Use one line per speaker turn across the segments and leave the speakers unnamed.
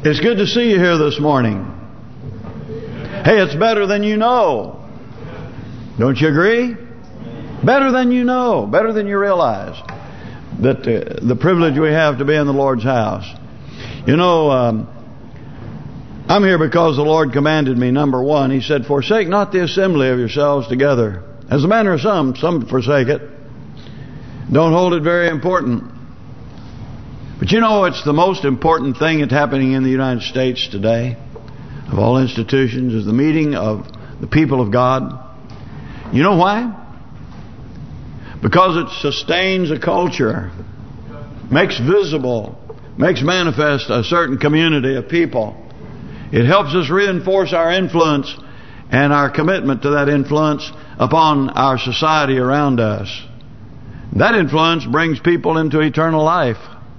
It's good to see you here this morning. Hey, it's better than you know. Don't you agree? Better than you know. Better than you realize. That the privilege we have to be in the Lord's house. You know, I'm here because the Lord commanded me, number one. He said, forsake not the assembly of yourselves together. As the manner of some forsake it. Don't hold it very important. But you know, it's the most important thing that's happening in the United States today, of all institutions, is the meeting of the people of God. You know why? Because it sustains a culture, makes visible, makes manifest a certain community of people. It helps us reinforce our influence and our commitment to that influence upon our society around us. That influence brings people into eternal life.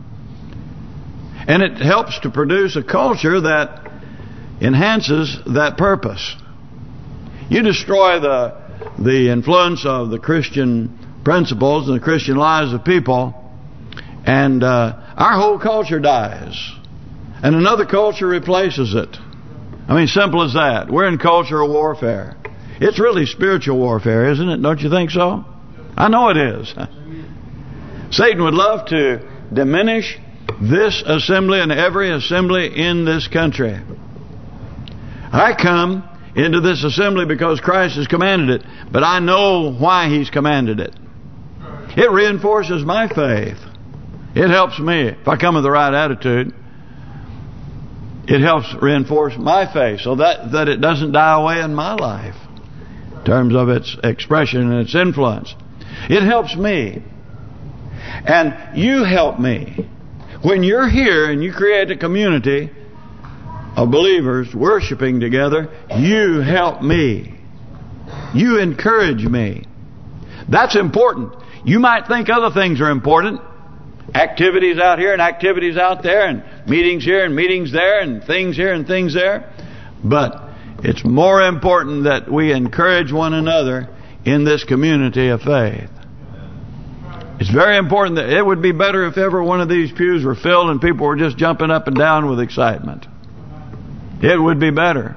And it helps to produce a culture that enhances that purpose. You destroy the influence of the Christian principles and the Christian lives of people, and our whole culture dies. And another culture replaces it. I mean, simple as that. We're in cultural warfare. It's really spiritual warfare, isn't it? Don't you think so? I know it is. Satan would love to diminish this assembly and every assembly in this country. I come into this assembly because Christ has commanded it, but I know why He's commanded it. It reinforces my faith. It helps me. If I come with the right attitude, it helps reinforce my faith so that it doesn't die away in my life in terms of its expression and its influence. It helps me. And you help me. When you're here and you create a community of believers worshiping together, you help me. You encourage me. That's important. You might think other things are important. Activities out here and activities out there, and meetings here and meetings there, and things here and things there. But it's more important that we encourage one another in this community of faith. It's very important. That it would be better if every one of these pews were filled and people were just jumping up and down with excitement. It would be better.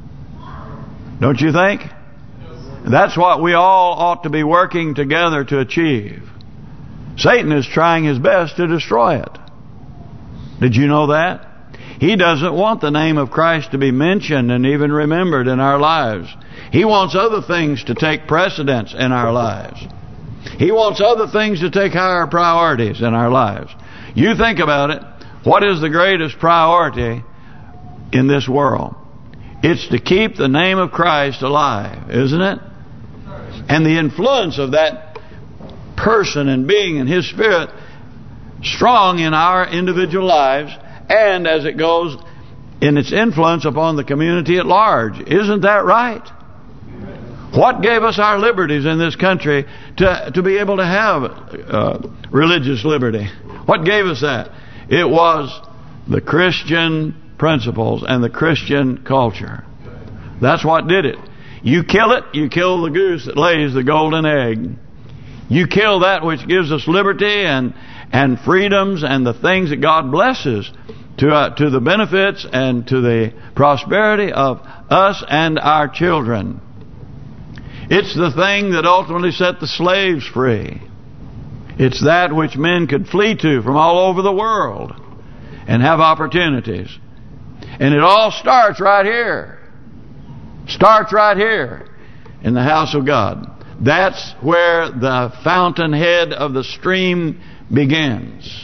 Don't you think? That's what we all ought to be working together to achieve. Satan is trying his best to destroy it. Did you know that? He doesn't want the name of Christ to be mentioned and even remembered in our lives. He wants other things to take precedence in our lives. He wants other things to take higher priorities in our lives. You think about it. What is the greatest priority in this world? It's to keep the name of Christ alive, isn't it? And the influence of that person and being and His Spirit strong in our individual lives, and as it goes in its influence upon the community at large. Isn't that right? What gave us our liberties in this country to be able to have religious liberty? What gave us that? It was the Christian principles and the Christian culture. That's what did it. You kill it, you kill the goose that lays the golden egg. You kill that which gives us liberty and freedoms and the things that God blesses to the benefits and to the prosperity of us and our children. It's the thing that ultimately set the slaves free. It's that which men could flee to from all over the world and have opportunities. And it all starts right here. Starts right here in the house of God. That's where the fountainhead of the stream begins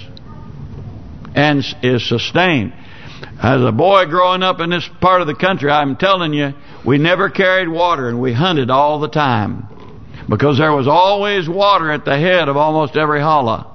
and is sustained. As a boy growing up in this part of the country, I'm telling you, we never carried water, and we hunted all the time because there was always water at the head of almost every hollow.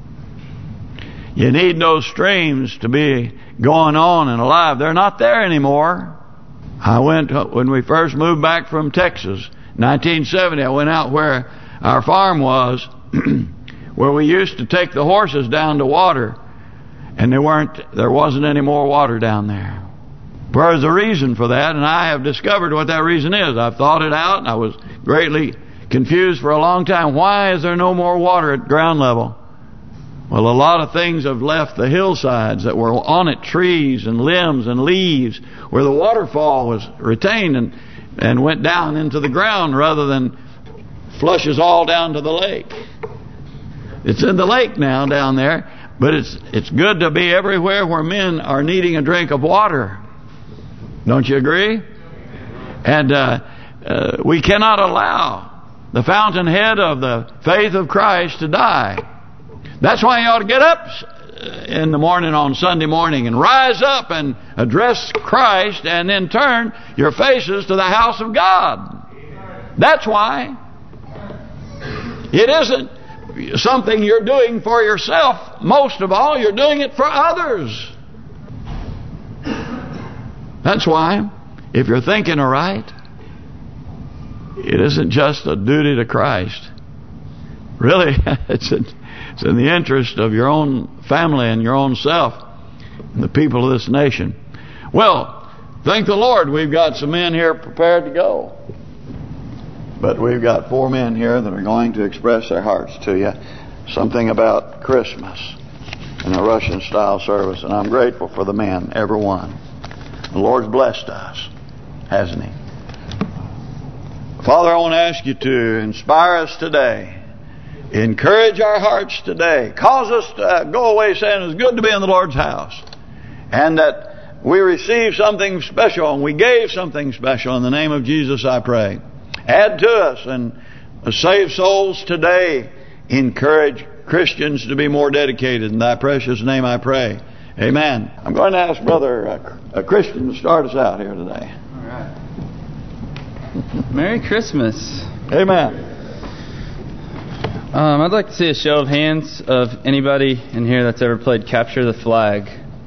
You need those streams to be going on and alive. They're not there anymore. I went, when we first moved back from Texas, 1970, I went out where our farm was, where we used to take the horses down to water, and there wasn't any more water down there. There's a reason for that, and I have discovered what that reason is. I've thought it out, and I was greatly confused for a long time. Why is there no more water at ground level? Well, a lot of things have left the hillsides that were on it, trees and limbs and leaves, where the waterfall was retained and went down into the ground rather than flushes all down to the lake. It's in the lake now down there, but it's good to be everywhere where men are needing a drink of water. Don't you agree? And we cannot allow the fountainhead of the faith of Christ to die. That's why you ought to get up in the morning on Sunday morning and rise up and address Christ, and then turn your faces to the house of God. That's why. It isn't something you're doing for yourself. Most of all, you're doing it for others. That's why, if you're thinking aright, it isn't just a duty to Christ. Really, it's in the interest of your own family and your own self and the people of this nation. Well, thank the Lord, we've got some men here prepared to go. But we've got 4 men here that are going to express their hearts to you. Something about Christmas in a Russian-style service. And I'm grateful for the men, every one. The Lord's blessed us, hasn't He? Father, I want to ask you to inspire us today. Encourage our hearts today. Cause us to go away saying it's good to be in the Lord's house. And that we receive something special and we gave something special. In the name of Jesus, I pray. Add to us and save souls today. Encourage Christians to be more dedicated. In Thy precious name I pray. Amen. I'm going to ask Brother Christian to start us out here today.
All right. Merry Christmas.
Amen.
I'd like to see a show of hands of anybody in here that's ever played Capture the Flag.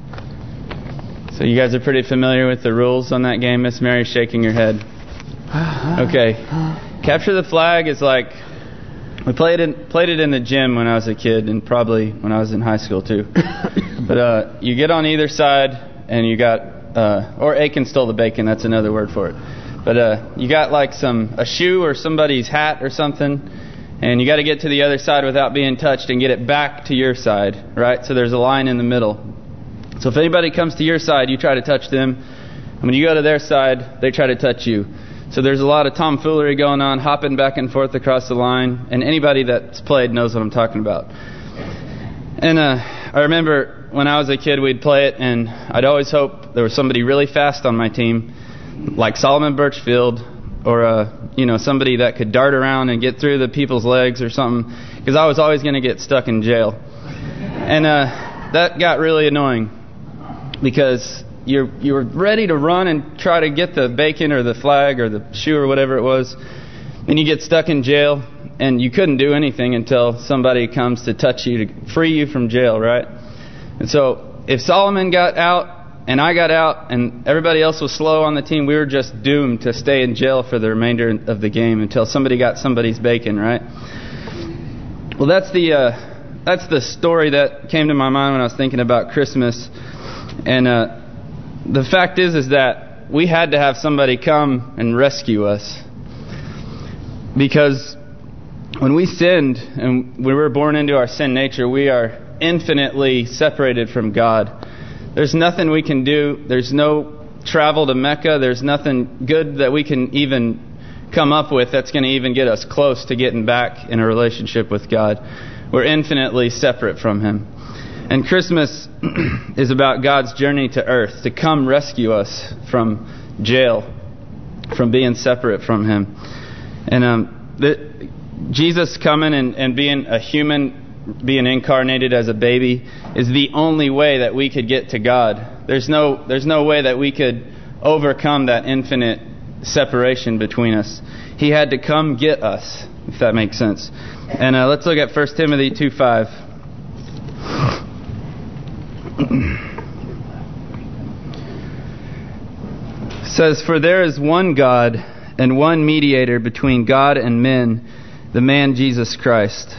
So you guys are pretty familiar with the rules on that game. Miss Mary's shaking her head. Okay. Capture the Flag is like, we played it in the gym when I was a kid, and probably when I was in high school too. But you get on either side, and you got, or Aiken stole the bacon, that's another word for it. But you got like a shoe or somebody's hat or something, and you got to get to the other side without being touched and get it back to your side, right? So there's a line in the middle. So if anybody comes to your side, you try to touch them. And when you go to their side, they try to touch you. So there's a lot of tomfoolery going on, hopping back and forth across the line. And anybody that's played knows what I'm talking about. And I remember when I was a kid, we'd play it, and I'd always hope there was somebody really fast on my team, like Solomon Birchfield, or somebody that could dart around and get through the people's legs or something, because I was always going to get stuck in jail. And that got really annoying, because you were ready to run and try to get the bacon or the flag or the shoe or whatever it was, and you get stuck in jail, and you couldn't do anything until somebody comes to touch you to free you from jail, right? And so if Solomon got out and I got out and everybody else was slow on the team, we were just doomed to stay in jail for the remainder of the game until somebody got somebody's bacon, right? Well, that's the story that came to my mind when I was thinking about Christmas. And the fact is that we had to have somebody come and rescue us, because when we sinned and we were born into our sin nature, we are infinitely separated from God. There's nothing we can do. There's no travel to Mecca. There's nothing good that we can even come up with that's going to even get us close to getting back in a relationship with God. We're infinitely separate from Him. And Christmas is about God's journey to earth to come rescue us from jail, from being separate from Him. And Jesus coming and being a human, being incarnated as a baby, is the only way that we could get to God. There's no way that we could overcome that infinite separation between us. He had to come get us, if that makes sense. And let's look at 1 Timothy 2:5. It says, "For there is one God and one mediator between God and men, the man Jesus Christ."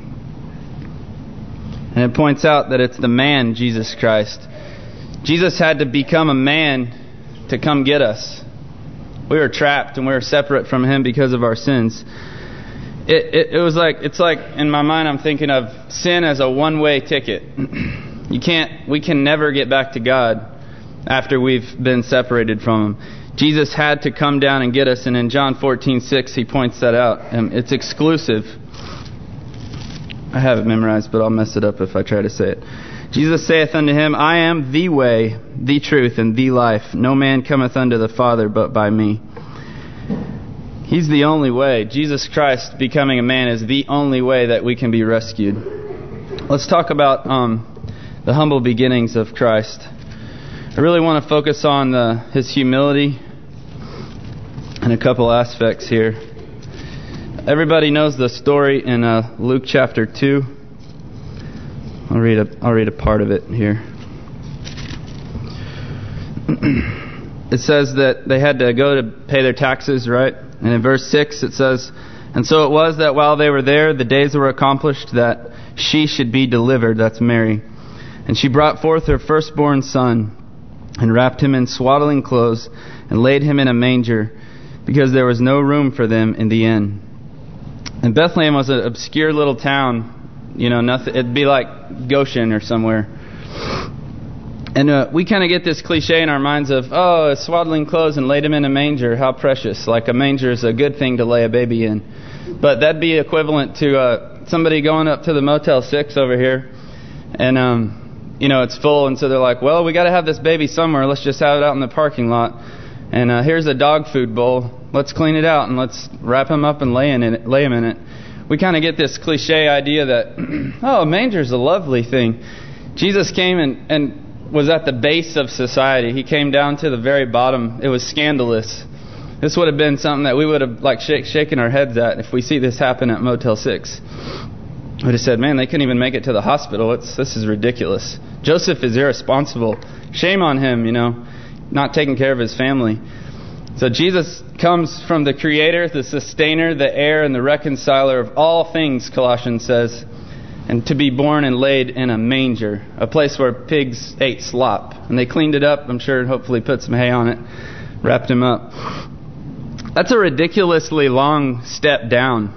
And it points out that it's the man Jesus Christ. Jesus had to become a man to come get us. We were trapped and we were separate from Him because of our sins. it was like, it's like in my mind I'm thinking of sin as a one-way ticket. We can never get back to God after we've been separated from Him. Jesus had to come down and get us, and in John 14:6 He points that out. It's exclusive. I have it memorized, but I'll mess it up if I try to say it. Jesus saith unto him, I am the way, the truth, and the life. No man cometh unto the Father but by me. He's the only way. Jesus Christ becoming a man is the only way that we can be rescued. Let's talk about the humble beginnings of Christ. I really want to focus on His humility and a couple aspects here. Everybody knows the story in Luke chapter 2. I'll read a part of it here. It says that they had to go to pay their taxes, right? And in verse 6 it says, And so it was that while they were there, the days were accomplished that she should be delivered, that's Mary. And she brought forth her firstborn son, and wrapped him in swaddling clothes, and laid him in a manger, because there was no room for them in the inn. And Bethlehem was an obscure little town. Nothing. It'd be like Goshen or somewhere. And we kind of get this cliche in our minds of, swaddling clothes and laid him in a manger. How precious. Like a manger is a good thing to lay a baby in. But that'd be equivalent to somebody going up to the Motel 6 over here. And, it's full. And so they're like, well, we got to have this baby somewhere. Let's just have it out in the parking lot. And here's a dog food bowl. Let's clean it out and let's wrap him up and lay him in it. We kind of get this cliche idea that, a manger's a lovely thing. Jesus came and was at the base of society. He came down to the very bottom. It was scandalous. This would have been something that we would have shaken our heads at if we see this happen at Motel 6. We would have said, man, they couldn't even make it to the hospital. This is ridiculous. Joseph is irresponsible. Shame on him, not taking care of his family. So Jesus comes from the Creator, the Sustainer, the Heir, and the Reconciler of all things, Colossians says, and to be born and laid in a manger, a place where pigs ate slop. And they cleaned it up, I'm sure, hopefully put some hay on it, wrapped him up. That's a ridiculously long step down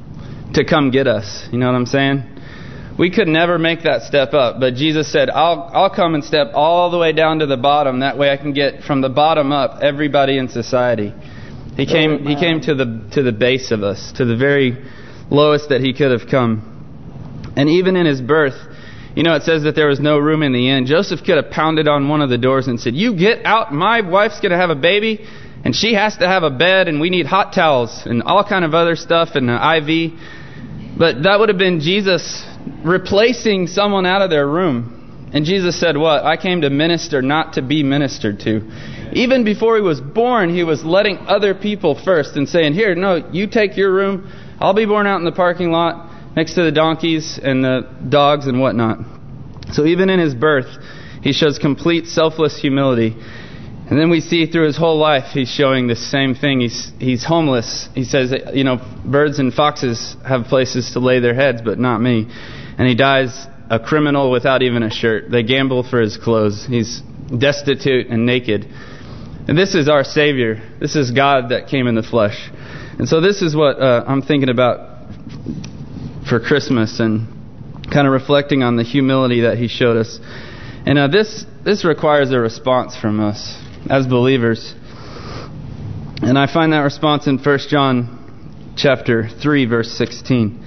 to come get us. You know what I'm saying? We could never make that step up, but Jesus said, I'll come and step all the way down to the bottom. That way I can get from the bottom up everybody in society. He came to the base of us, to the very lowest that He could have come. And even in His birth, it says that there was no room in the inn. Joseph could have pounded on one of the doors and said, you get out, my wife's going to have a baby, and she has to have a bed, and we need hot towels, and all kind of other stuff, and an IV. But that would have been Jesus replacing someone out of their room. And Jesus said what? I came to minister, not to be ministered to. Even before He was born, He was letting other people first and saying, here, no, you take your room. I'll be born out in the parking lot next to the donkeys and the dogs and whatnot. So even in His birth, He shows complete selfless humility. And then we see through His whole life, He's showing the same thing. He's homeless. He says, birds and foxes have places to lay their heads, but not me. And He dies a criminal without even a shirt. They gamble for His clothes. He's destitute and naked. And this is our Savior. This is God that came in the flesh. And so this is what I'm thinking about for Christmas, and kind of reflecting on the humility that He showed us. And this requires a response from us as believers. And I find that response in 1 John chapter 3, verse 16.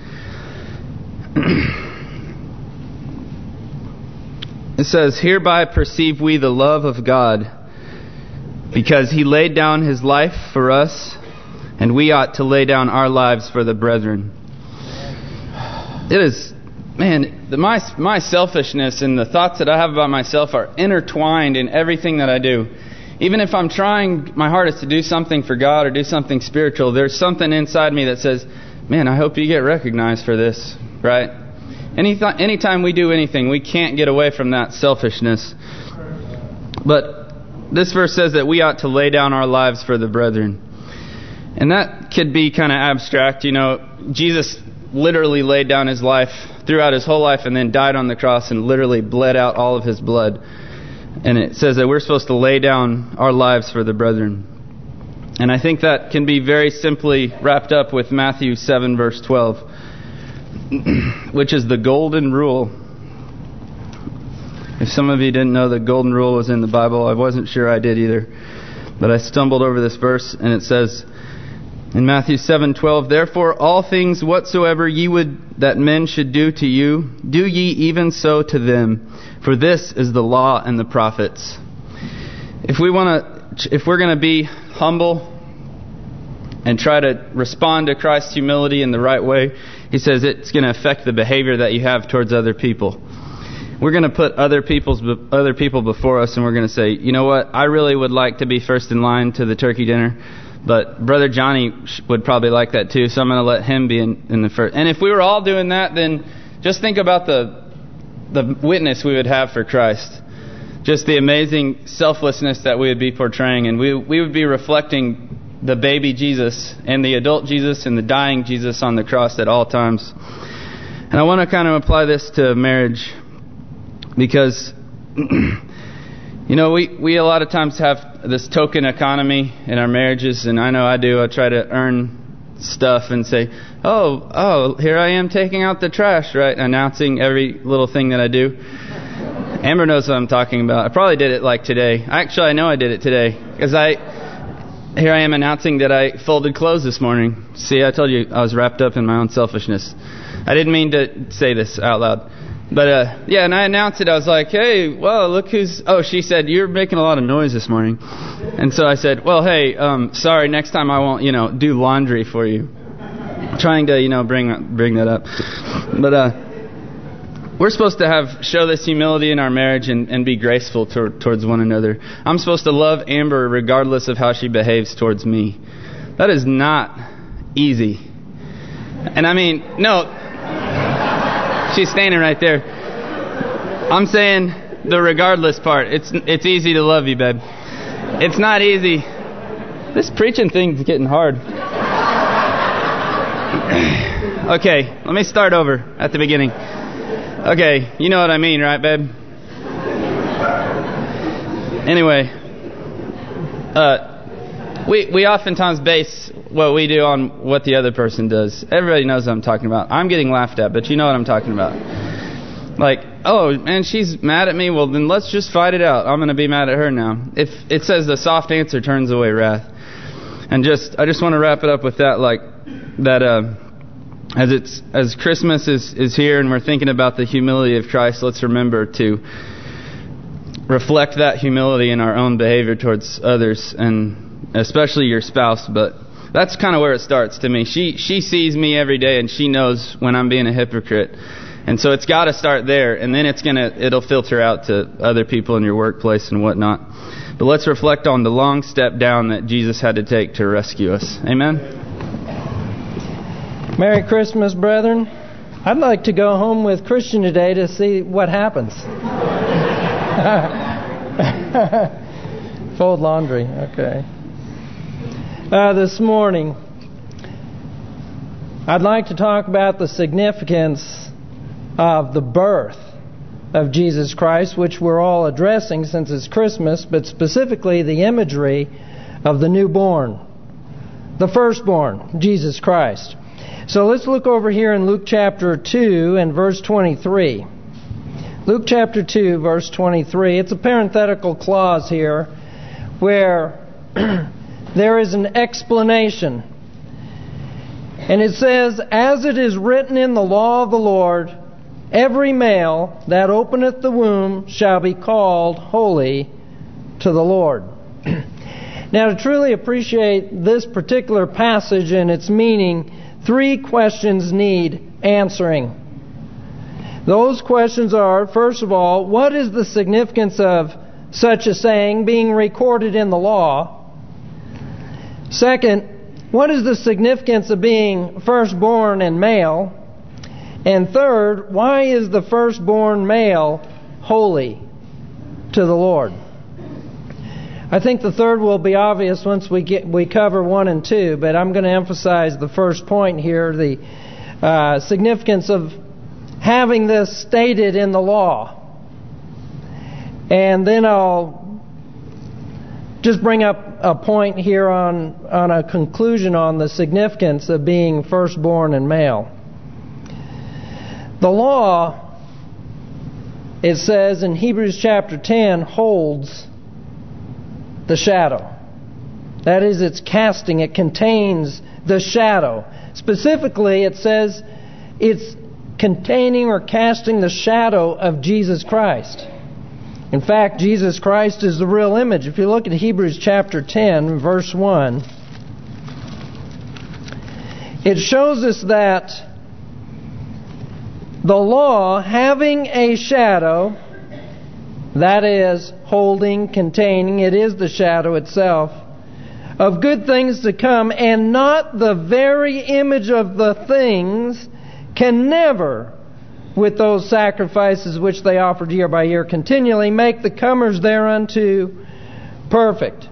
It says, hereby perceive we the love of God, because He laid down His life for us, and we ought to lay down our lives for the brethren. It is, man, my selfishness and the thoughts that I have about myself are intertwined in everything that I do. Even if I'm trying my hardest to do something for God or do something spiritual, there's something inside me that says, man, I hope you get recognized for this, right? Anytime we do anything, we can't get away from that selfishness. But this verse says that we ought to lay down our lives for the brethren. And that could be kind of abstract. Jesus literally laid down His life throughout His whole life and then died on the cross and literally bled out all of His blood. And it says that we're supposed to lay down our lives for the brethren. And I think that can be very simply wrapped up with Matthew 7, verse 12, which is the golden rule. If some of you didn't know the golden rule was in the Bible, I wasn't sure I did either. But I stumbled over this verse, and it says in Matthew 7:12, "Therefore all things whatsoever ye would that men should do to you, do ye even so to them. For this is the law and the prophets." If we're going to be humble and try to respond to Christ's humility in the right way, he says it's going to affect the behavior that you have towards other people. We're going to put other people before us, and we're going to say, you know what, I really would like to be first in line to the turkey dinner, but Brother Johnny would probably like that too, so I'm going to let him be in the first. And if we were all doing that, then just think about the witness we would have for Christ. Just the amazing selflessness that we would be portraying, and we would be reflecting the baby Jesus and the adult Jesus and the dying Jesus on the cross at all times. And I want to kind of apply this to marriage because, you know, we a lot of times have this token economy in our marriages, and I know I do. I try to earn stuff and say, oh, here I am taking out the trash, right? Announcing every little thing that I do. Amber knows what I'm talking about. I probably did it like today. Actually, I know I did it today because here I am announcing that I folded clothes this morning. See, I told you I was wrapped up in my own selfishness. I didn't mean to say this out loud. But, yeah, and I announced it. I was like, hey, well, look who's... Oh, she said, you're making a lot of noise this morning. And so I said, well, hey, sorry, next time I won't, do laundry for you. Trying to, bring that up. But, we're supposed to show this humility in our marriage and be graceful towards one another. I'm supposed to love Amber regardless of how she behaves towards me. That is not easy. And I mean, no, she's standing right there. I'm saying the regardless part. It's easy to love you, babe. It's not easy. This preaching thing's getting hard. Okay, let me start over at the beginning. Okay, you know what I mean, right, babe? Anyway, we oftentimes base what we do on what the other person does. Everybody knows what I'm talking about. I'm getting laughed at, but you know what I'm talking about. Like, oh, man, she's mad at me. Well, then let's just fight it out. I'm going to be mad at her now. If it says the soft answer turns away wrath. And I just want to wrap it up with that, like, that... As Christmas is here and we're thinking about the humility of Christ, let's remember to reflect that humility in our own behavior towards others, and especially your spouse. But that's kind of where it starts to me. She sees me every day and she knows when I'm being a hypocrite. And so it's got to start there, and then it'll filter out to other people in your workplace and whatnot. But let's reflect on the long step down that Jesus had to take to rescue us. Amen?
Merry Christmas, brethren. I'd like to go home with Christian today to see what happens. Fold laundry, okay. This morning, I'd like to talk about the significance of the birth of Jesus Christ, which we're all addressing since it's Christmas, but specifically the imagery of the newborn, the firstborn, Jesus Christ. So let's look over here in Luke chapter 2 and verse 23. Luke chapter 2, verse 23. It's a parenthetical clause here where there is an explanation. And it says, "As it is written in the law of the Lord, every male that openeth the womb shall be called holy to the Lord." Now, to truly appreciate this particular passage and its meaning, 3 questions need answering. Those questions are, first of all, what is the significance of such a saying being recorded in the law? Second, what is the significance of being firstborn and male? And third, why is the firstborn male holy to the Lord? I think the third will be obvious once we cover 1 and 2, but I'm going to emphasize the first point here, the significance of having this stated in the law. And then I'll just bring up a point here on a conclusion on the significance of being firstborn and male. The law, it says in Hebrews chapter 10, holds the shadow. That is, it's casting, it contains the shadow. Specifically, it says it's containing or casting the shadow of Jesus Christ. In fact, Jesus Christ is the real image. If you look at Hebrews chapter 10, verse 1, it shows us that the law, having a shadow, that is, holding, containing, it is the shadow itself, of good things to come, and not the very image of the things, can never, with those sacrifices which they offered year by year continually, make the comers thereunto perfect.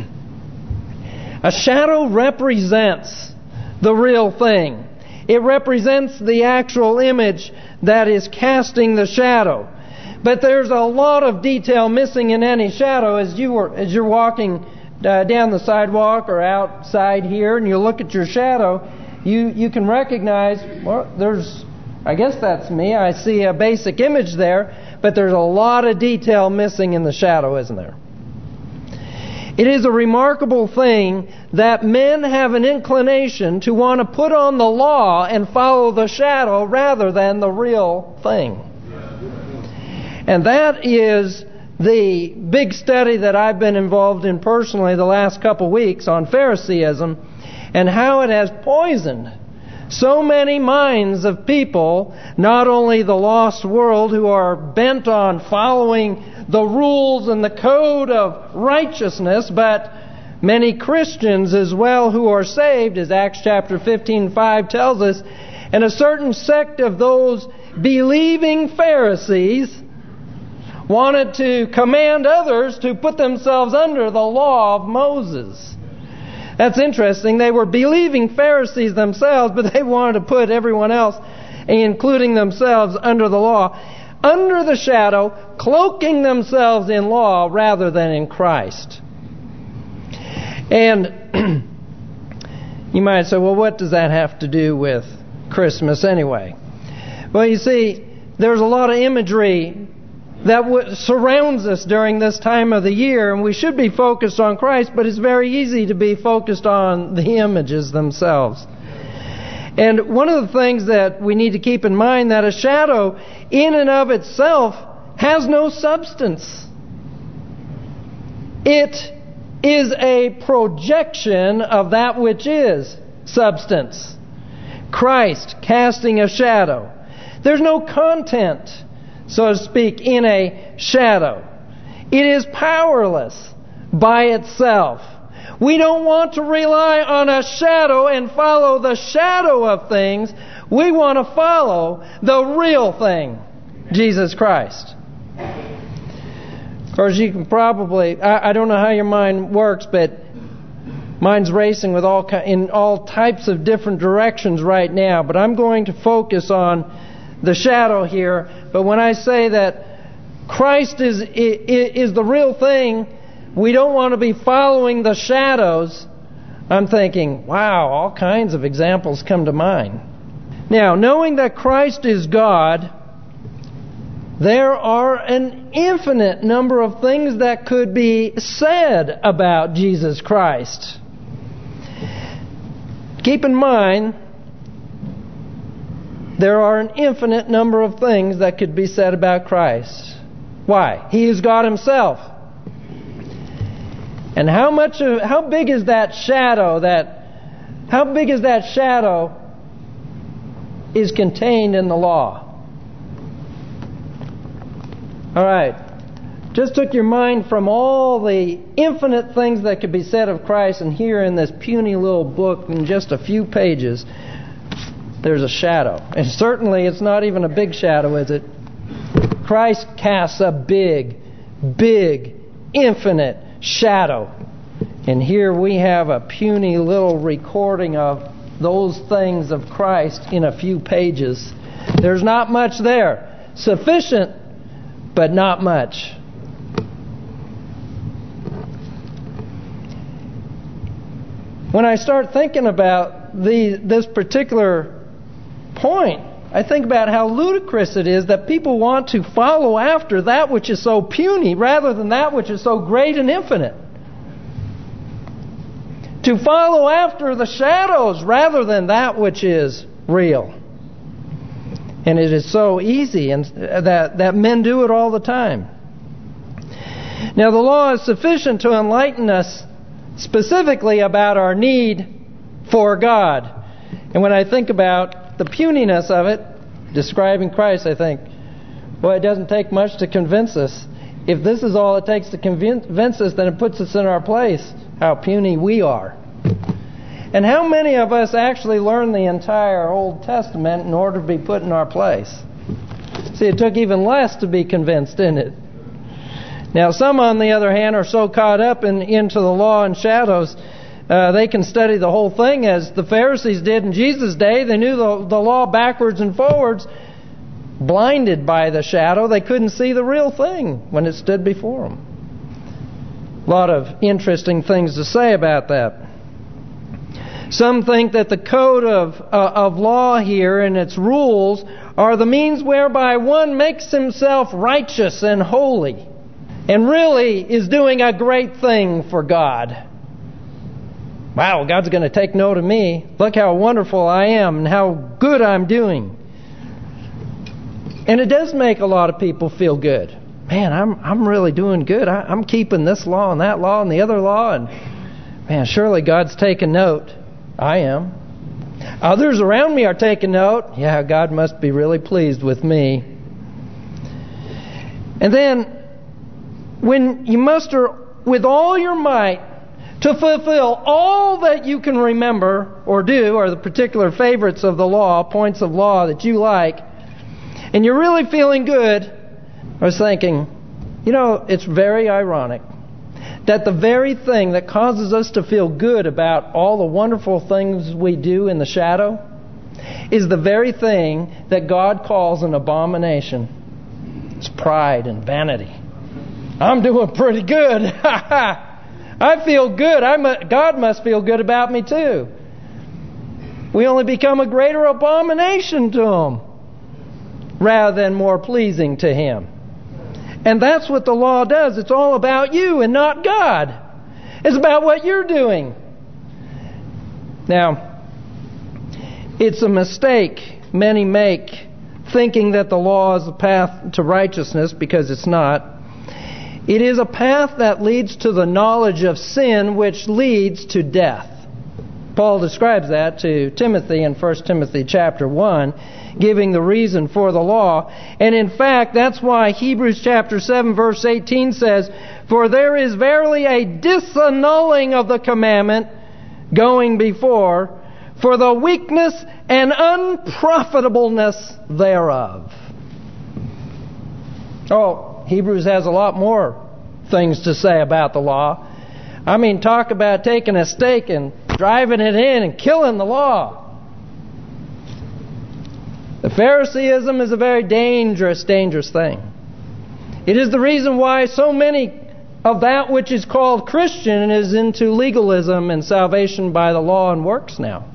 A shadow represents the real thing. It represents the actual image that is casting the shadow. But there's a lot of detail missing in any shadow. As you're walking down the sidewalk or outside here, and you look at your shadow, you can recognize, well, I guess that's me. I see a basic image there, but there's a lot of detail missing in the shadow, isn't there? It is a remarkable thing that men have an inclination to want to put on the law and follow the shadow rather than the real thing. And that is the big study that I've been involved in personally the last couple weeks on Phariseeism and how it has poisoned so many minds of people, not only the lost world who are bent on following the rules and the code of righteousness, but many Christians as well who are saved, as Acts chapter 15:5 tells us, and a certain sect of those believing Pharisees wanted to command others to put themselves under the law of Moses. That's interesting. They were believing Pharisees themselves, but they wanted to put everyone else, including themselves, under the law, under the shadow, cloaking themselves in law rather than in Christ. And you might say, well, what does that have to do with Christmas anyway? Well, you see, there's a lot of imagery that surrounds us during this time of the year, and we should be focused on Christ, but it's very easy to be focused on the images themselves. And one of the things that we need to keep in mind, that a shadow in and of itself has no substance. It is a projection of that which is substance. Christ casting a shadow. There's no content, so to speak, in a shadow. It is powerless by itself. We don't want to rely on a shadow and follow the shadow of things. We want to follow the real thing, Jesus Christ. Of course, you can probably, I don't know how your mind works, but mine's racing with in all types of different directions right now. But I'm going to focus on the shadow here. But when I say that Christ is the real thing, we don't want to be following the shadows. I'm thinking, wow, all kinds of examples come to mind. Now, knowing that Christ is God, there are an infinite number of things that could be said about Jesus Christ. Keep in mind, there are an infinite number of things that could be said about Christ. Why? He is God Himself. And how big is that shadow is contained in the law? All right. Just took your mind from all the infinite things that could be said of Christ, and here in this puny little book, in just a few pages, there's a shadow. And certainly it's not even a big shadow, is it? Christ casts a big, infinite shadow. And here we have a puny little recording of those things of Christ in a few pages. There's not much there. Sufficient, but not much. When I start thinking about this particular point, I think about how ludicrous it is that people want to follow after that which is so puny rather than that which is so great and infinite. To follow after the shadows rather than that which is real. And it is so easy and that men do it all the time. Now the law is sufficient to enlighten us specifically about our need for God. And when I think about the puniness of it, describing Christ, I think, well, it doesn't take much to convince us. If this is all it takes to convince us, then it puts us in our place, how puny we are. And how many of us actually learned the entire Old Testament in order to be put in our place? See, it took even less to be convinced, didn't it? Now, some, on the other hand, are so caught up into the law and shadows, they can study the whole thing as the Pharisees did in Jesus' day. They knew the law backwards and forwards. Blinded by the shadow, they couldn't see the real thing when it stood before them. A lot of interesting things to say about that. Some think that the code of law here and its rules are the means whereby one makes himself righteous and holy and really is doing a great thing for God. Wow, God's going to take note of me. Look how wonderful I am and how good I'm doing. And it does make a lot of people feel good. Man, I'm really doing good. I'm keeping this law and that law and the other law. And man, surely God's taking note. I am. Others around me are taking note. Yeah, God must be really pleased with me. And then, when you muster with all your might to fulfill all that you can remember or do, or the particular favorites of the law, points of law that you like, and you're really feeling good, I was thinking, it's very ironic that the very thing that causes us to feel good about all the wonderful things we do in the shadow is the very thing that God calls an abomination. It's pride and vanity. I'm doing pretty good. I feel good. God must feel good about me too. We only become a greater abomination to Him rather than more pleasing to Him. And that's what the law does. It's all about you and not God. It's about what you're doing. Now, it's a mistake many make thinking that the law is a path to righteousness, because it's not. It is a path that leads to the knowledge of sin, which leads to death. Paul describes that to Timothy in 1 Timothy chapter 1, giving the reason for the law. And in fact, that's why Hebrews chapter 7 verse 18 says, "For there is verily a disannulling of the commandment going before, for the weakness and unprofitableness thereof." Oh, Hebrews has a lot more things to say about the law. I mean, talk about taking a stake and driving it in and killing the law. The Phariseeism is a very dangerous thing. It is the reason why so many of that which is called Christian is into legalism and salvation by the law and works now.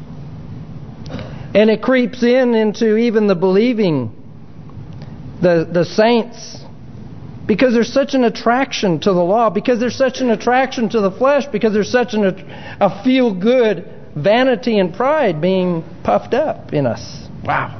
And it creeps into even the believing, the saints. Because there's such an attraction to the law, because there's such an attraction to the flesh, because there's such a feel-good vanity and pride being puffed up in us. Wow.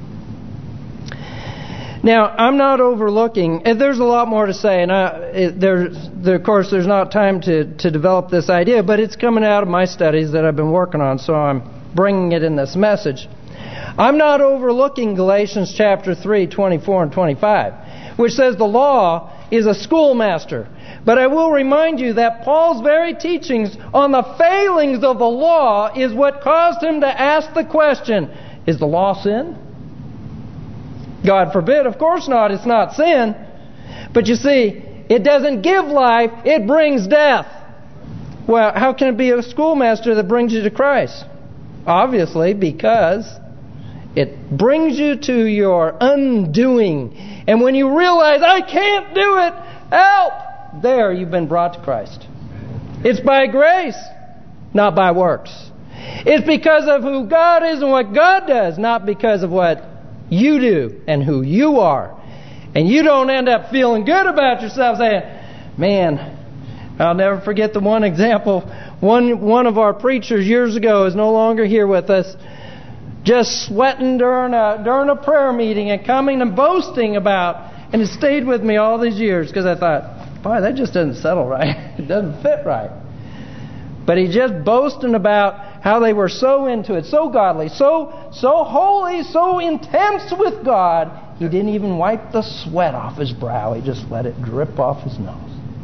Now, I'm not overlooking, and there's a lot more to say, and of course there's not time to develop this idea, but it's coming out of my studies that I've been working on, so I'm bringing it in this message. I'm not overlooking Galatians chapter 3, 24 and 25, which says the law is a schoolmaster. But I will remind you that Paul's very teachings on the failings of the law is what caused him to ask the question, is the law sin? God forbid, of course not, it's not sin. But you see, it doesn't give life, it brings death. Well, how can it be a schoolmaster that brings you to Christ? Obviously, because it brings you to your undoing. And when you realize, I can't do it, help! There, you've been brought to Christ. It's by grace. not by works. It's because of who God is and what God does, not because of what you do and who you are. And you don't end up feeling good about yourself saying, man, I'll never forget the one example. One of our preachers years ago is no longer here with us, just sweating during a prayer meeting and coming and boasting about, and it stayed with me all these years because I thought, boy, that just doesn't settle right. It doesn't fit right. But he just boasting about how they were so into it, so godly, so holy, so intense with God, he didn't even wipe the sweat off his brow. He just let it drip off his nose.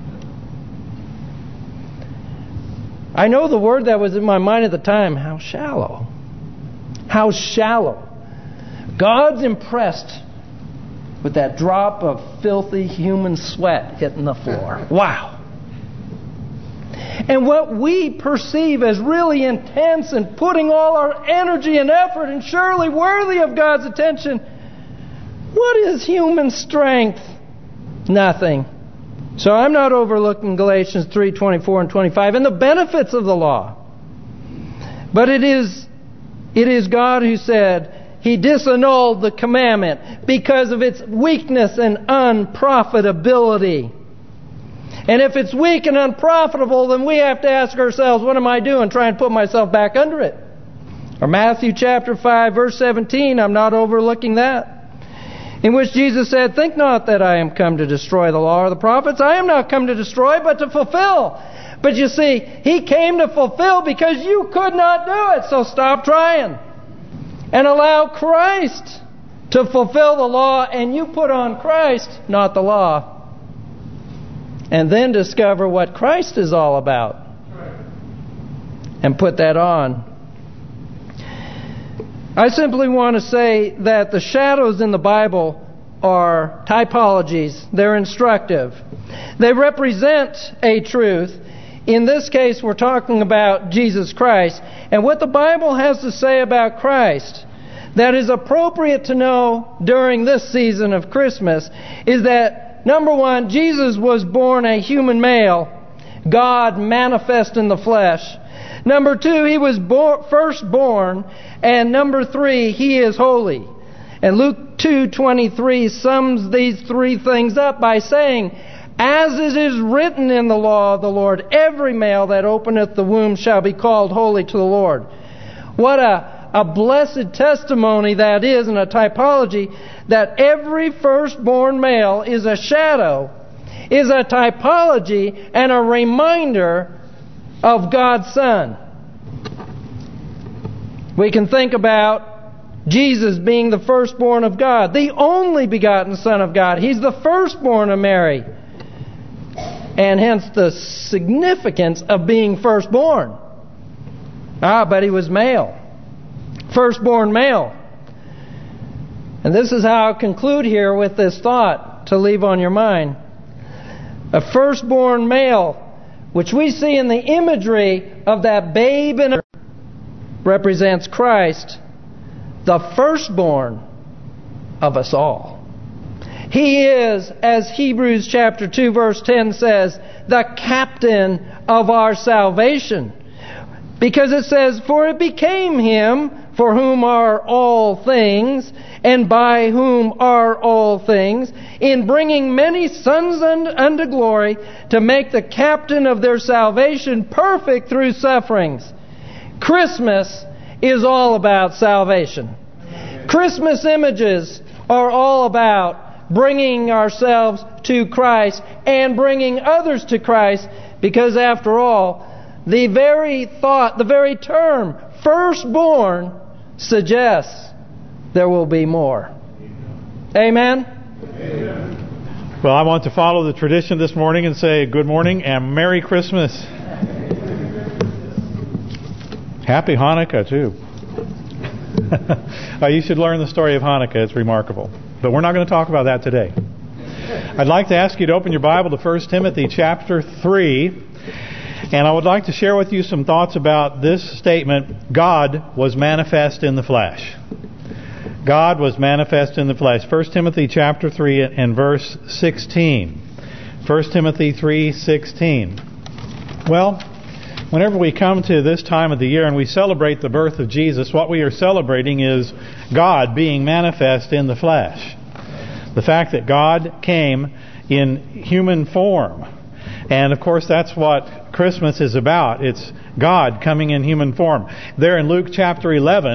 I know the word that was in my mind at the time, how shallow. How shallow. God's impressed with that drop of filthy human sweat hitting the floor. Wow. And what we perceive as really intense and putting all our energy and effort and surely worthy of God's attention, what is human strength? Nothing. So I'm not overlooking Galatians 3:24 and 25 and the benefits of the law. But it is God who said He disannulled the commandment because of its weakness and unprofitability. And if it's weak and unprofitable, then we have to ask ourselves, what am I doing? Try and put myself back under it. Or Matthew chapter 5, verse 17, I'm not overlooking that. In which Jesus said, think not that I am come to destroy the law or the prophets. I am not come to destroy, but to fulfill. But you see, He came to fulfill because you could not do it. So stop trying. And allow Christ to fulfill the law. And you put on Christ, not the law. And then discover what Christ is all about. And put that on. I simply want to say that the shadows in the Bible are typologies. They're instructive. They represent a truth. In this case, we're talking about Jesus Christ. And what the Bible has to say about Christ that is appropriate to know during this season of Christmas is that, number one, Jesus was born a human male, God manifest in the flesh. Number two, He was firstborn. And number three, He is holy. And Luke 2:23 sums these three things up by saying, as it is written in the law of the Lord, every male that openeth the womb shall be called holy to the Lord. What a blessed testimony that is, and a typology, that every firstborn male is a shadow, is a typology, and a reminder of God's Son. We can think about Jesus being the firstborn of God, the only begotten Son of God. He's the firstborn of Mary. And hence the significance of being firstborn. But He was male. Firstborn male. And this is how I'll conclude here with this thought to leave on your mind. A firstborn male, which we see in the imagery of that babe in a represents Christ, the firstborn of us all. He is, as Hebrews chapter 2 verse 10 says, the captain of our salvation. Because it says, for it became Him for whom are all things, and by whom are all things, in bringing many sons unto glory, to make the captain of their salvation perfect through sufferings. Christmas is all about salvation. Christmas images are all about bringing ourselves to Christ and bringing others to Christ, because after all, the very thought, the very term, firstborn, suggests there will be more. Amen?
Amen. Well, I want to follow the tradition this morning and say good morning and Merry Christmas. Happy Hanukkah, too. You should learn the story of Hanukkah. It's remarkable. But we're not going to talk about that today. I'd like to ask you to open your Bible to 1 Timothy chapter 3. And I would like to share with you some thoughts about this statement, God was manifest in the flesh. God was manifest in the flesh. 1 Timothy chapter 3 and verse 16. 1 Timothy 3:16. Well, Whenever we come to this time of the year and we celebrate the birth of Jesus, what we are celebrating is God being manifest in the flesh. The fact that God came in human form. And of course that's what Christmas is about. It's God coming in human form. There in Luke chapter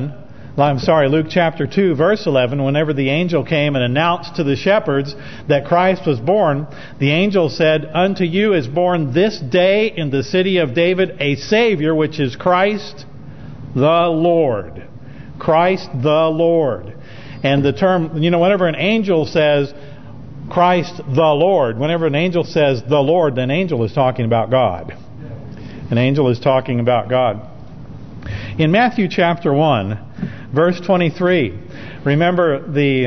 2 verse 11, whenever the angel came and announced to the shepherds that Christ was born, the angel said, "Unto you is born this day in the city of David a Savior, which is Christ the Lord." Christ the Lord. And the term, whenever an angel says Christ the Lord, whenever an angel says the Lord, then an angel is talking about God. An angel is talking about God. In Matthew chapter 1, verse 23, remember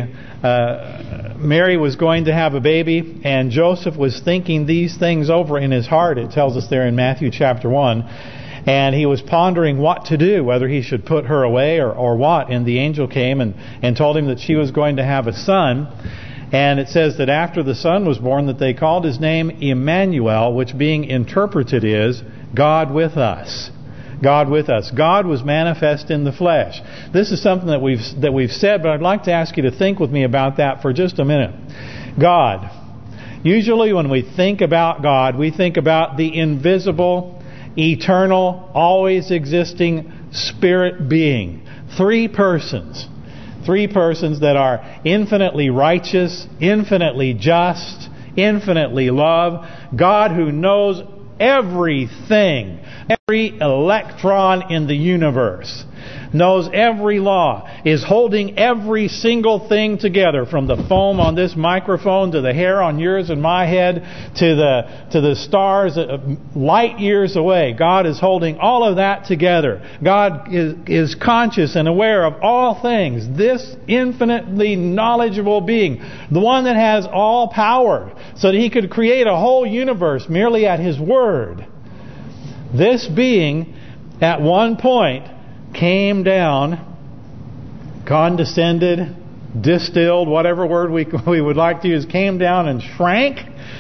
Mary was going to have a baby, and Joseph was thinking these things over in his heart, it tells us there in Matthew chapter 1. And he was pondering what to do, whether he should put her away or what. And the angel came and told him that she was going to have a son. And it says that after the son was born, that they called his name Emmanuel, which being interpreted is God with us. God with us. God was manifest in the flesh. This is something that we've said, but I'd like to ask you to think with me about that for just a minute. God. Usually when we think about God, we think about the invisible, eternal, always existing spirit being. Three persons that are infinitely righteous, infinitely just, infinitely love. God who knows everything, every electron in the universe, knows every law, is holding every single thing together, from the foam on this microphone to the hair on yours and my head to the stars light years away. God is holding all of that together. God is conscious and aware of all things. This infinitely knowledgeable being, the one that has all power, so that He could create a whole universe merely at His word. This being, at one point, came down, condescended, distilled, whatever word we would like to use, came down and shrank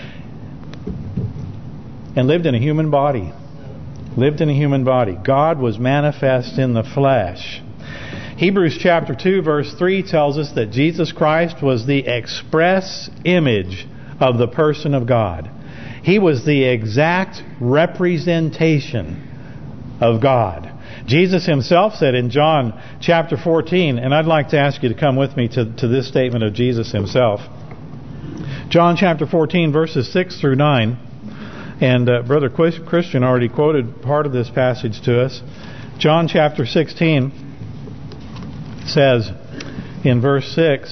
and lived in a human body. Lived in a human body. God was manifest in the flesh. Hebrews chapter 2 verse 3 tells us that Jesus Christ was the express image of the person of God. He was the exact representation of God. Jesus Himself said in John chapter 14, and I'd like to ask you to come with me to this statement of Jesus Himself. John chapter 14 verses 6 through 9. And Brother Christian already quoted part of this passage to us. John chapter 16 says in verse 6,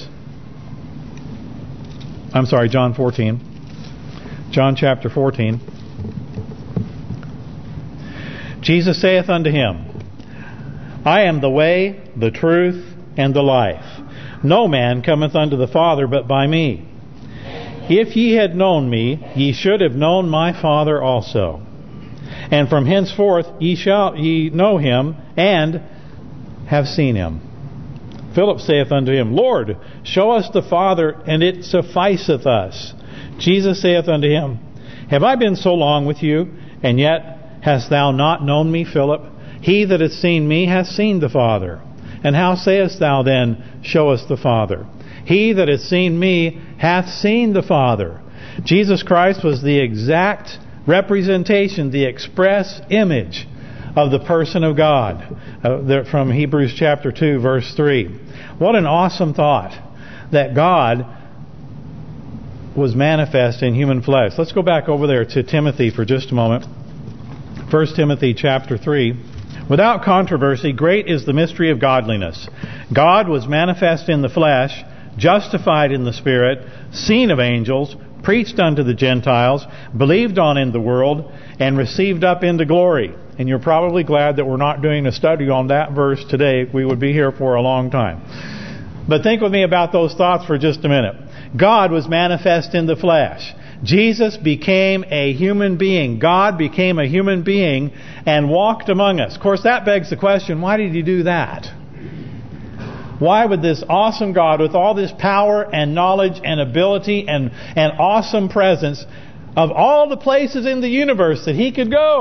John 14. John chapter 14. Jesus saith unto him, I am the way, the truth, and the life. No man cometh unto the Father but by me. If ye had known me, ye should have known my Father also. And from henceforth ye know him, and have seen him. Philip saith unto him, Lord, show us the Father, and it sufficeth us. Jesus saith unto him, Have I been so long with you, and yet hast thou not known me, Philip? He that hath seen me hath seen the Father. And how sayest thou then, Show us the Father? He that hath seen me hath seen the Father. Jesus Christ was the exact representation, the express image of the person of God. From Hebrews chapter 2 verse 3. What an awesome thought, that God was manifest in human flesh. Let's go back over there to Timothy for just a moment. 1 Timothy chapter 3. Without controversy, great is the mystery of godliness. God was manifest in the flesh, justified in the Spirit, seen of angels, preached unto the Gentiles, believed on in the world, and received up into glory. And you're probably glad that we're not doing a study on that verse today. We would be here for a long time. But think with me about those thoughts for just a minute. God was manifest in the flesh. Jesus became a human being. God became a human being and walked among us. Of course, that begs the question, why did He do that? Why would this awesome God, with all this power and knowledge and ability and awesome presence, of all the places in the universe that He could go,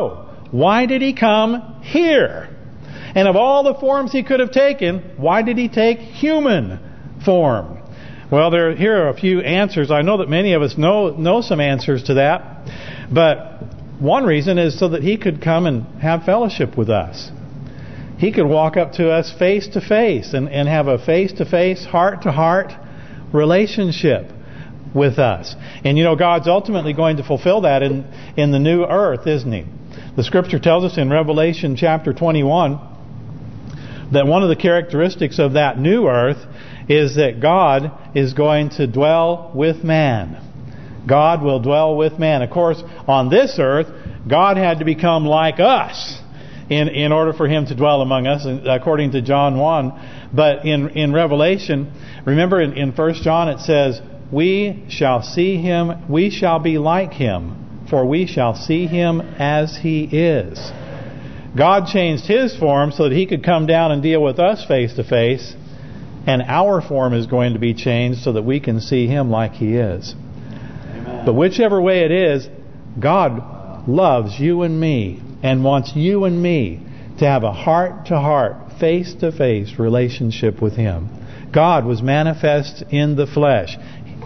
why did He come here? And of all the forms He could have taken, why did He take human form? Well, here are a few answers. I know that many of us know some answers to that. But one reason is so that He could come and have fellowship with us. He could walk up to us face to face and have a face-to-face, heart-to-heart relationship with us. And God's ultimately going to fulfill that in the new earth, isn't He? The Scripture tells us in Revelation chapter 21 that one of the characteristics of that new earth is that God is going to dwell with man. God will dwell with man. Of course, on this earth, God had to become like us in order for Him to dwell among us, according to John 1. But in Revelation, remember in 1 John it says, we shall see Him, we shall be like Him, for we shall see Him as He is. God changed His form so that He could come down and deal with us face to face, and our form is going to be changed so that we can see Him like He is. Amen. But whichever way it is, God loves you and me and wants you and me to have a heart-to-heart, face-to-face relationship with Him. God was manifest in the flesh,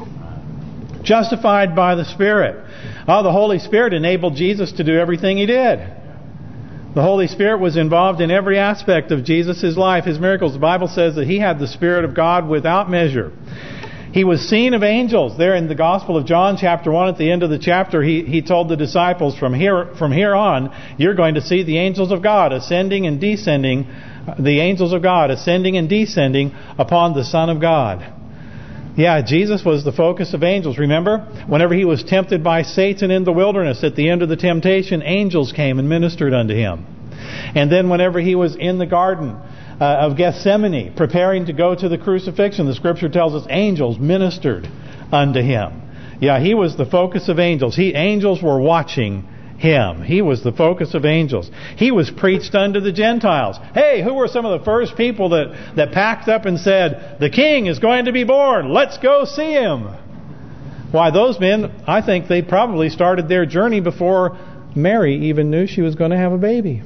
justified by the Spirit. Oh, the Holy Spirit enabled Jesus to do everything He did. The Holy Spirit was involved in every aspect of Jesus' life, His miracles. The Bible says that He had the Spirit of God without measure. He was seen of angels. There in the Gospel of John, chapter 1, at the end of the chapter, He told the disciples, from here on, you're going to see the angels of God ascending and descending, the angels of God ascending and descending upon the Son of God. Yeah, Jesus was the focus of angels. Remember, whenever He was tempted by Satan in the wilderness, at the end of the temptation, angels came and ministered unto Him. And then whenever He was in the garden of Gethsemane, preparing to go to the crucifixion, the Scripture tells us angels ministered unto Him. Yeah, He was the focus of angels. Angels were watching Him. He was the focus of angels. He was preached unto the Gentiles. Hey, who were some of the first people that packed up and said, the King is going to be born, let's go see Him? Why, those men, I think they probably started their journey before Mary even knew she was going to have a baby.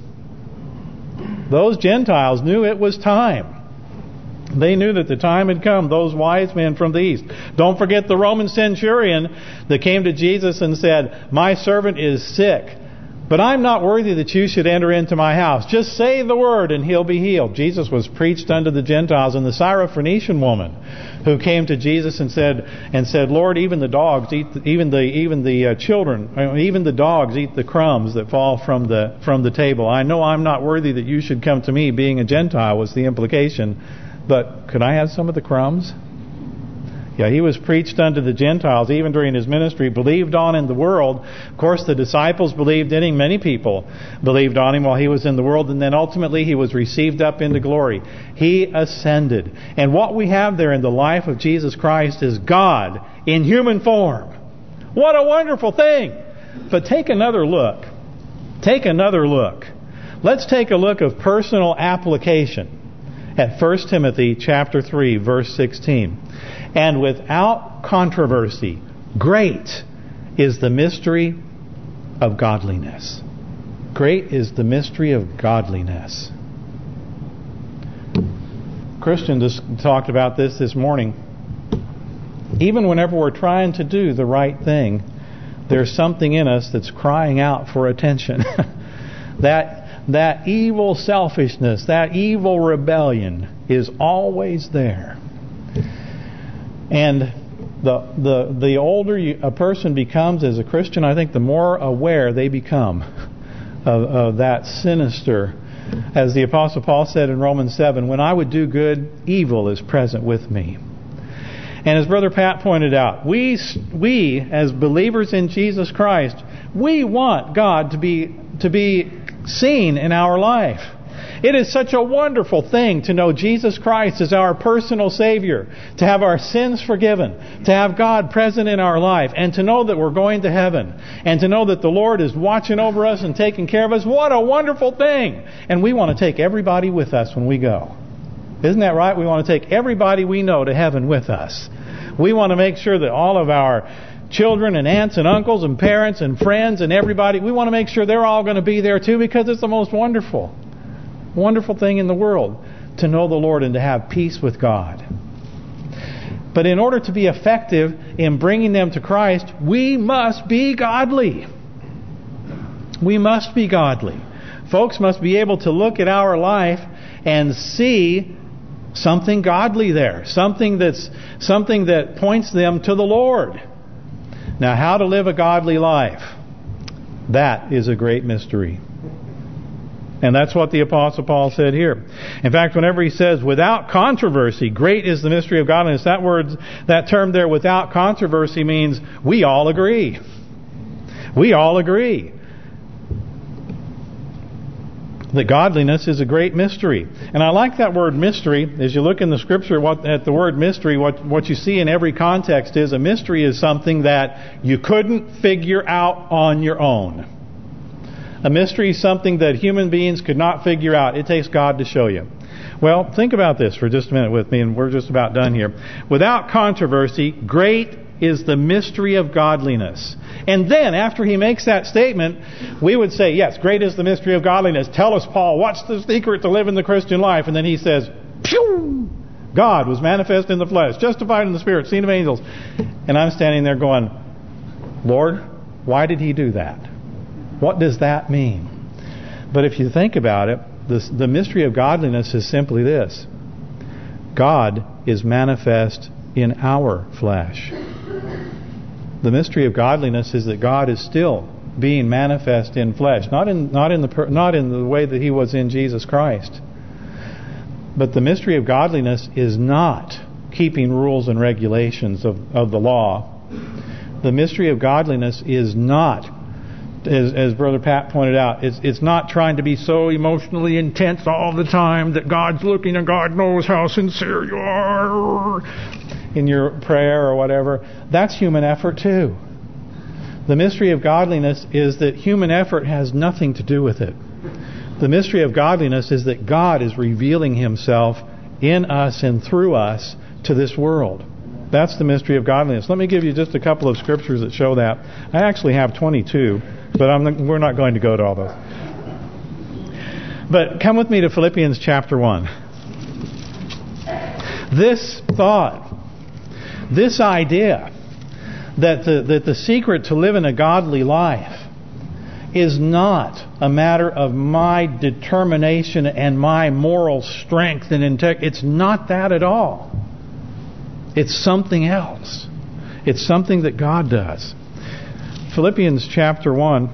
Those Gentiles knew it was time. They knew that the time had come, those wise men from the east. Don't forget the Roman centurion that came to Jesus and said, my servant is sick, but I'm not worthy that you should enter into my house. Just say the word and he'll be healed. Jesus was preached unto the Gentiles. And the Syrophoenician woman who came to Jesus and said, Lord, even the dogs eat, even the children, even the dogs eat the crumbs that fall from the table. I know I'm not worthy that you should come to me, being a Gentile was the implication. But could I have some of the crumbs? Yeah, He was preached unto the Gentiles even during His ministry, believed on in the world. Of course, the disciples believed in Him. Many people believed on Him while He was in the world. And then ultimately He was received up into glory. He ascended. And what we have there in the life of Jesus Christ is God in human form. What a wonderful thing! But take another look. Take another look. Let's take a look of personal application at 1 Timothy chapter 3, verse 16. And without controversy, great is the mystery of godliness. Great is the mystery of godliness. Christian just talked about this morning. Even whenever we're trying to do the right thing, there's something in us that's crying out for attention. That evil selfishness, that evil rebellion is always there. And the older a person becomes as a Christian, I think the more aware they become of that sinister. As the Apostle Paul said in Romans 7, when I would do good, evil is present with me. And as Brother Pat pointed out, we as believers in Jesus Christ, we want God to be seen in our life. It is such a wonderful thing to know Jesus Christ as our personal Savior, to have our sins forgiven, to have God present in our life, and to know that we're going to heaven, and to know that the Lord is watching over us and taking care of us. What a wonderful thing! And we want to take everybody with us when we go. Isn't that right? We want to take everybody we know to heaven with us. We want to make sure that all of our children and aunts and uncles and parents and friends and everybody. We want to make sure they're all going to be there too, because it's the most wonderful thing in the world to know the Lord and to have peace with God. But in order to be effective in bringing them to Christ, we must be godly. We must be godly. Folks must be able to look at our life and see something godly there, something that points them to the Lord. Now, how to live a godly life? That is a great mystery. And that's what the Apostle Paul said here. In fact, whenever he says, without controversy, great is the mystery of godliness, that term there, without controversy, means we all agree. We all agree that godliness is a great mystery. And I like that word mystery. As you look in the Scripture at the word mystery, what you see in every context is a mystery is something that you couldn't figure out on your own. A mystery is something that human beings could not figure out. It takes God to show you. Well, think about this for just a minute with me, and we're just about done here. Without controversy, great is the mystery of godliness. And then, after he makes that statement, we would say, yes, great is the mystery of godliness. Tell us, Paul, what's the secret to living the Christian life? And then he says, phew! God was manifest in the flesh, justified in the Spirit, seen of angels. And I'm standing there going, Lord, why did he do that? What does that mean? But if you think about it, the mystery of godliness is simply this. God is manifest in our flesh. The mystery of godliness is that God is still being manifest in flesh, not in the way that he was in Jesus Christ. But the mystery of godliness is not keeping rules and regulations of the law. The mystery of godliness is not, as Brother Pat pointed out, it's not trying to be so emotionally intense all the time that God's looking and God knows how sincere you are in your prayer or whatever. That's human effort too. The mystery of godliness is that human effort has nothing to do with it. The mystery of godliness is that God is revealing himself in us and through us to this world. That's the mystery of godliness. Let me give you just a couple of scriptures that show that. I actually have 22, but we're not going to go to all those. But come with me to Philippians chapter 1. This thought, this idea that the secret to living a godly life is not a matter of my determination and my moral strength and integrity. It's not that at all. It's something else. It's something that God does. Philippians chapter 1.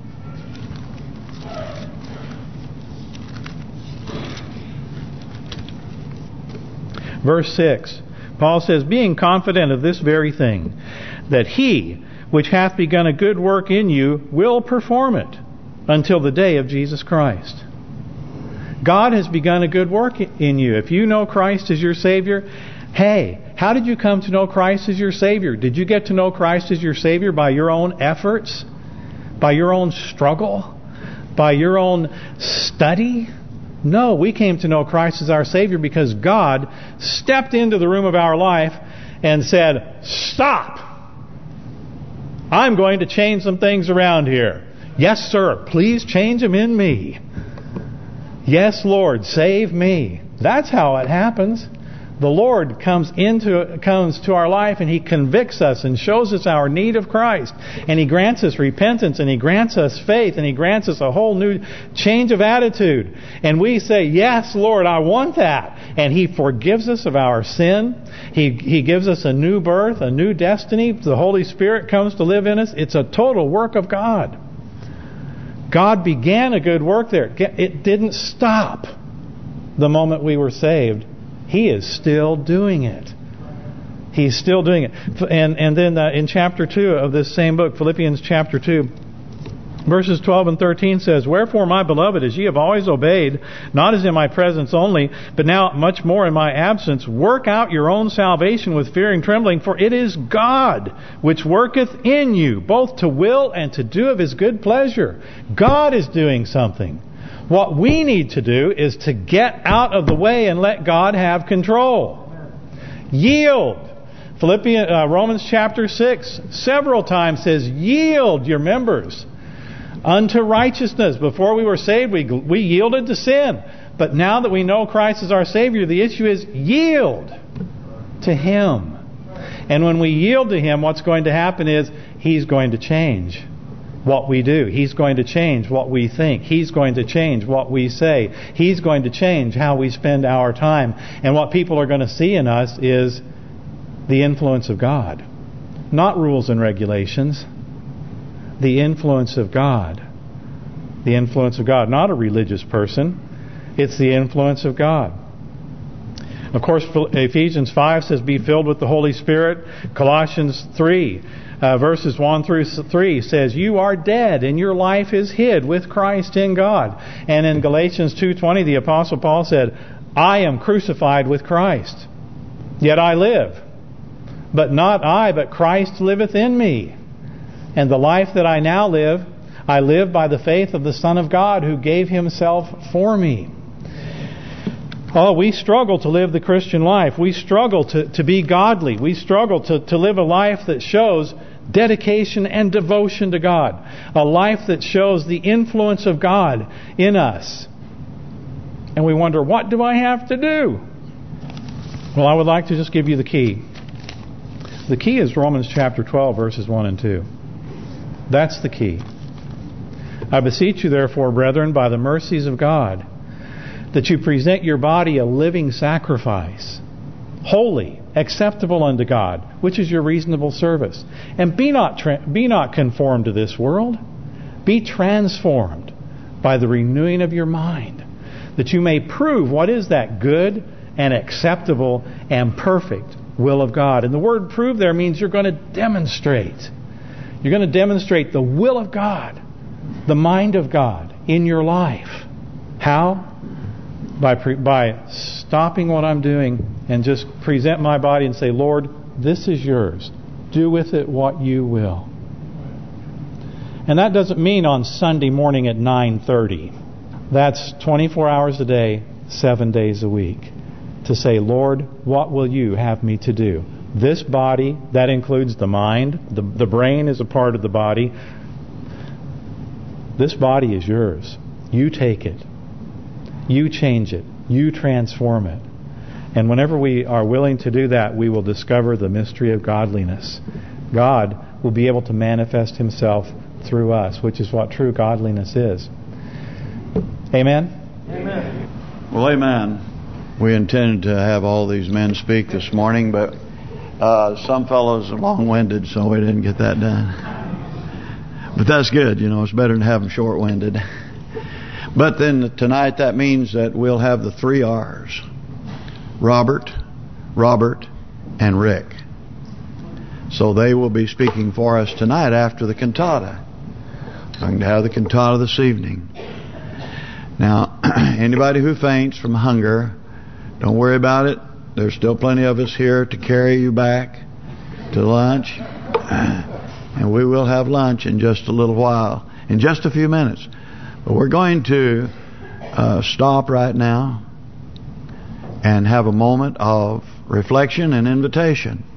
Verse 6. Paul says, being confident of this very thing, that he which hath begun a good work in you will perform it until the day of Jesus Christ. God has begun a good work in you. If you know Christ as your Savior, hey, how did you come to know Christ as your Savior? Did you get to know Christ as your Savior by your own efforts? By your own struggle? By your own study? No, we came to know Christ as our Savior because God stepped into the room of our life and said, stop! I'm going to change some things around here. Yes, sir, please change them in me. Yes, Lord, save me. That's how it happens. The Lord comes to our life and He convicts us and shows us our need of Christ. And He grants us repentance and He grants us faith and He grants us a whole new change of attitude. And we say, yes, Lord, I want that. And He forgives us of our sin. He gives us a new birth, a new destiny. The Holy Spirit comes to live in us. It's a total work of God. God began a good work there. It didn't stop the moment we were saved. He is still doing it. He's still doing it. And then in chapter 2 of this same book, Philippians chapter 2, verses 12 and 13 says, wherefore, my beloved, as ye have always obeyed, not as in my presence only, but now much more in my absence, work out your own salvation with fear and trembling, for it is God which worketh in you, both to will and to do of His good pleasure. God is doing something. What we need to do is to get out of the way and let God have control. Yield. Romans chapter 6 several times says, yield your members unto righteousness. Before we were saved, we yielded to sin. But now that we know Christ is our Savior, the issue is yield to Him. And when we yield to Him, what's going to happen is He's going to change what we do. He's going to change what we think. He's going to change what we say. He's going to change how we spend our time. And what people are going to see in us is the influence of God. Not rules and regulations. The influence of God. The influence of God. Not a religious person. It's the influence of God. Of course, Ephesians 5 says, be filled with the Holy Spirit. Colossians 3, verses 1 through 3 says, you are dead and your life is hid with Christ in God. And in Galatians 2:20, the Apostle Paul said, I am crucified with Christ, yet I live. But not I, but Christ liveth in me. And the life that I now live, I live by the faith of the Son of God who gave Himself for me. Oh, we struggle to live the Christian life. We struggle to be godly. We struggle to live a life that shows dedication and devotion to God. A life that shows the influence of God in us. And we wonder, what do I have to do? Well, I would like to just give you the key. The key is Romans chapter 12, verses 1 and 2. That's the key. I beseech you, therefore, brethren, by the mercies of God, that you present your body a living sacrifice, holy, acceptable unto God, which is your reasonable service. And be not conformed to this world. Be transformed by the renewing of your mind, that you may prove what is that good and acceptable and perfect will of God. And the word prove there means you're going to demonstrate. You're going to demonstrate the will of God, the mind of God in your life. How? By stopping what I'm doing and just present my body and say, Lord, this is yours. Do with it what you will. And that doesn't mean on Sunday morning at 9:30. That's 24 hours a day, 7 days a week. To say, Lord, what will you have me to do? This body, that includes the mind. The brain is a part of the body. This body is yours. You take it. You change it. You transform it. And whenever we are willing to do that, we will discover the mystery of godliness. God will be able to manifest Himself through us, which is what true godliness is. Amen?
Amen. Well, amen. We intended to have all these men speak this morning, but some fellows are long-winded, so we didn't get that done. But that's good, it's better than have them short-winded. But then tonight that means that we'll have the 3 R's. Robert, and Rick. So they will be speaking for us tonight after the cantata. We're going to have the cantata this evening. Now, anybody who faints from hunger, don't worry about it. There's still plenty of us here to carry you back to lunch. And we will have lunch in just a little while, in just a few minutes. But we're going to stop right now and have a moment of reflection and invitation.